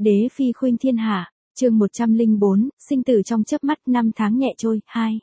Đế phi khuynh thiên hạ, chương 104, sinh tử trong chớp mắt, năm tháng nhẹ trôi, 2.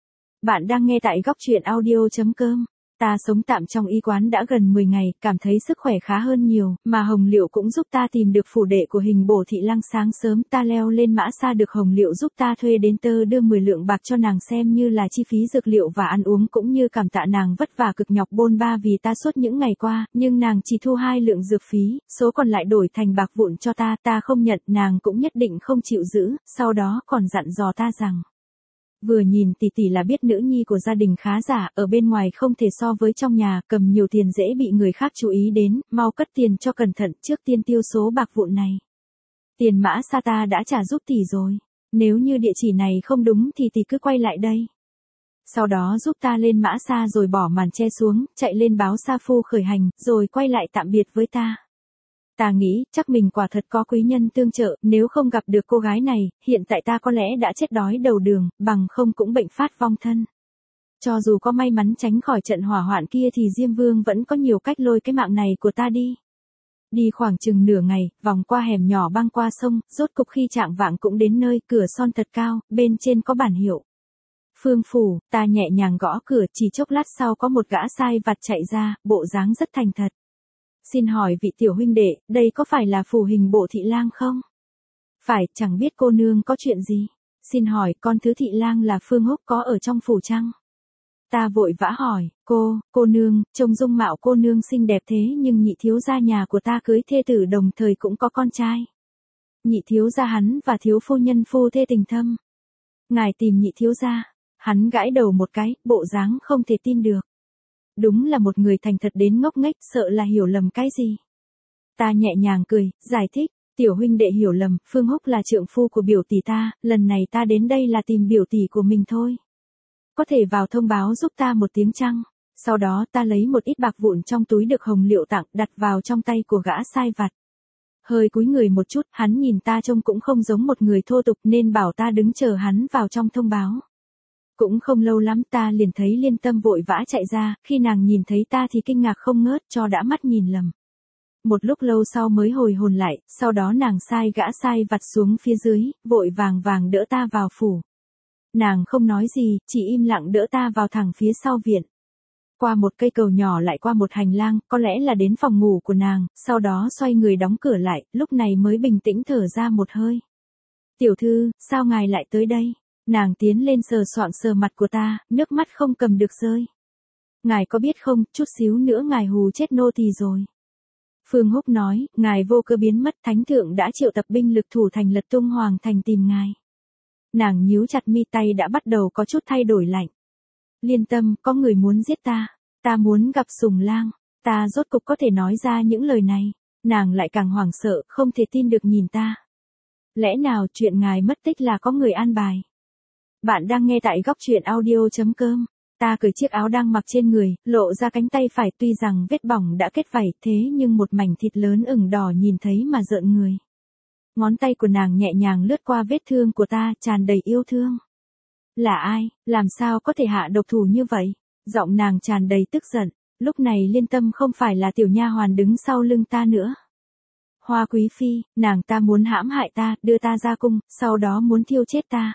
Bạn đang nghe tại góc truyện audio.com. Ta sống tạm trong y quán đã gần 10 ngày, cảm thấy sức khỏe khá hơn nhiều, mà Hồng Liệu cũng giúp ta tìm được phủ đệ của Hình Bổ Thị Lang. Sáng sớm ta leo lên mã xa được Hồng Liệu giúp ta thuê đến, tơ đưa 10 lượng bạc cho nàng xem như là chi phí dược liệu và ăn uống, cũng như cảm tạ nàng vất vả cực nhọc bôn ba vì ta suốt những ngày qua, nhưng nàng chỉ thu 2 lượng dược phí, số còn lại đổi thành bạc vụn cho ta, ta không nhận, nàng cũng nhất định không chịu giữ, sau đó còn dặn dò ta rằng: vừa nhìn tỷ tỷ là biết nữ nhi của gia đình khá giả, ở bên ngoài không thể so với trong nhà, cầm nhiều tiền dễ bị người khác chú ý đến, mau cất tiền cho cẩn thận, trước tiên tiêu số bạc vụn này. Tiền mã xa ta đã trả giúp tỷ rồi, nếu như địa chỉ này không đúng thì tỷ cứ quay lại đây. Sau đó giúp ta lên mã xa rồi bỏ màn che xuống, chạy lên báo sa phu khởi hành, rồi quay lại tạm biệt với ta. Ta nghĩ, chắc mình quả thật có quý nhân tương trợ, nếu không gặp được cô gái này, hiện tại ta có lẽ đã chết đói đầu đường, bằng không cũng bệnh phát vong thân. Cho dù có may mắn tránh khỏi trận hỏa hoạn kia thì Diêm Vương vẫn có nhiều cách lôi cái mạng này của ta đi. Đi khoảng chừng nửa ngày, vòng qua hẻm nhỏ băng qua sông, rốt cục khi chạng vạng cũng đến nơi, cửa son thật cao, bên trên có bản hiệu Phương phủ. Ta nhẹ nhàng gõ cửa, chỉ chốc lát sau có một gã sai vặt chạy ra, bộ dáng rất thành thật. Xin hỏi vị tiểu huynh đệ, đây có phải là phủ Hình Bổ Thị Lang không? Phải, chẳng biết cô nương có chuyện gì. Xin hỏi, con thứ thị lang là Phương Húc có ở trong phủ chăng? Ta vội vã hỏi, cô nương, trông dung mạo cô nương xinh đẹp thế nhưng nhị thiếu gia nhà của ta cưới thê tử đồng thời cũng có con trai. Nhị thiếu gia hắn và thiếu phu nhân phu thê tình thâm. Ngài tìm nhị thiếu gia. Hắn gãi đầu một cái, bộ dáng không thể tin được. Đúng là một người thành thật đến ngốc nghếch, sợ là hiểu lầm cái gì. Ta nhẹ nhàng cười, giải thích, tiểu huynh đệ hiểu lầm, Phương Húc là trượng phu của biểu tỷ ta, lần này ta đến đây là tìm biểu tỷ của mình thôi. Có thể vào thông báo giúp ta một tiếng chăng? Sau đó ta lấy một ít bạc vụn trong túi được Hồng Liệu tặng, đặt vào trong tay của gã sai vặt. Hơi cúi người một chút, hắn nhìn ta trông cũng không giống một người thô tục nên bảo ta đứng chờ hắn vào trong thông báo. Cũng không lâu lắm ta liền thấy Liên Tâm vội vã chạy ra, khi nàng nhìn thấy ta thì kinh ngạc không ngớt, cho đã mắt nhìn lầm. Một lúc lâu sau mới hồi hồn lại, sau đó nàng sai gã sai vặt xuống phía dưới, vội vàng đỡ ta vào phủ. Nàng không nói gì, chỉ im lặng đỡ ta vào thẳng phía sau viện. Qua một cây cầu nhỏ lại qua một hành lang, có lẽ là đến phòng ngủ của nàng, sau đó xoay người đóng cửa lại, lúc này mới bình tĩnh thở ra một hơi. Tiểu thư, sao ngài lại tới đây? Nàng tiến lên sờ soạng sờ mặt của ta, nước mắt không cầm được rơi. Ngài có biết không, chút xíu nữa ngài hù chết nô tỳ rồi. Phương Húc nói, ngài vô cơ biến mất, thánh thượng đã triệu tập binh lực thủ thành Lật Tung Hoàng thành tìm ngài. Nàng nhíu chặt mi, tay đã bắt đầu có chút thay đổi lạnh. Liên Tâm, có người muốn giết ta. Ta muốn gặp Sùng Lang. Ta rốt cục có thể nói ra những lời này. Nàng lại càng hoảng sợ, không thể tin được nhìn ta. Lẽ nào chuyện ngài mất tích là có người an bài? Bạn đang nghe tại góc truyện audio.com. Ta cởi chiếc áo đang mặc trên người, lộ ra cánh tay phải, tuy rằng vết bỏng đã kết vảy, thế nhưng một mảnh thịt lớn ửng đỏ nhìn thấy mà rợn người. Ngón tay của nàng nhẹ nhàng lướt qua vết thương của ta, tràn đầy yêu thương. Là ai, làm sao có thể hạ độc thủ như vậy? Giọng nàng tràn đầy tức giận. Lúc này Liên Tâm không phải là tiểu nha hoàn đứng sau lưng ta nữa. Hoa Quý Phi, nàng ta muốn hãm hại ta, đưa ta ra cung, sau đó muốn thiêu chết ta.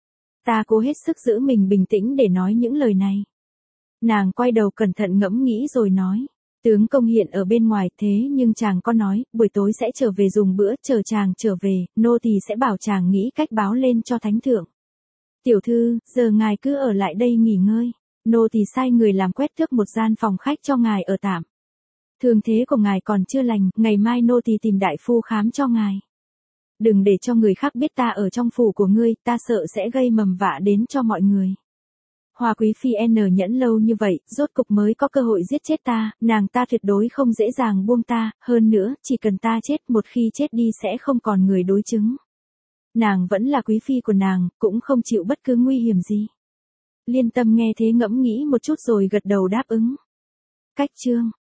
Ta cố hết sức giữ mình bình tĩnh để nói những lời này. Nàng quay đầu cẩn thận ngẫm nghĩ rồi nói, tướng công hiện ở bên ngoài, thế nhưng chàng có nói, buổi tối sẽ trở về dùng bữa, chờ chàng trở về, nô tỳ sẽ bảo chàng nghĩ cách báo lên cho thánh thượng. Tiểu thư, giờ ngài cứ ở lại đây nghỉ ngơi, nô tỳ sai người làm quét tước một gian phòng khách cho ngài ở tạm. Thương thế của ngài còn chưa lành, ngày mai nô tỳ tìm đại phu khám cho ngài. Đừng để cho người khác biết ta ở trong phủ của ngươi, ta sợ sẽ gây mầm vạ đến cho mọi người. Hoa Quý Phi nhẫn lâu như vậy, rốt cục mới có cơ hội giết chết ta, nàng ta tuyệt đối không dễ dàng buông ta, hơn nữa, chỉ cần ta chết, một khi chết đi sẽ không còn người đối chứng. Nàng vẫn là quý phi của nàng, cũng không chịu bất cứ nguy hiểm gì. Liên Tâm nghe thế ngẫm nghĩ một chút rồi gật đầu đáp ứng. Cách chương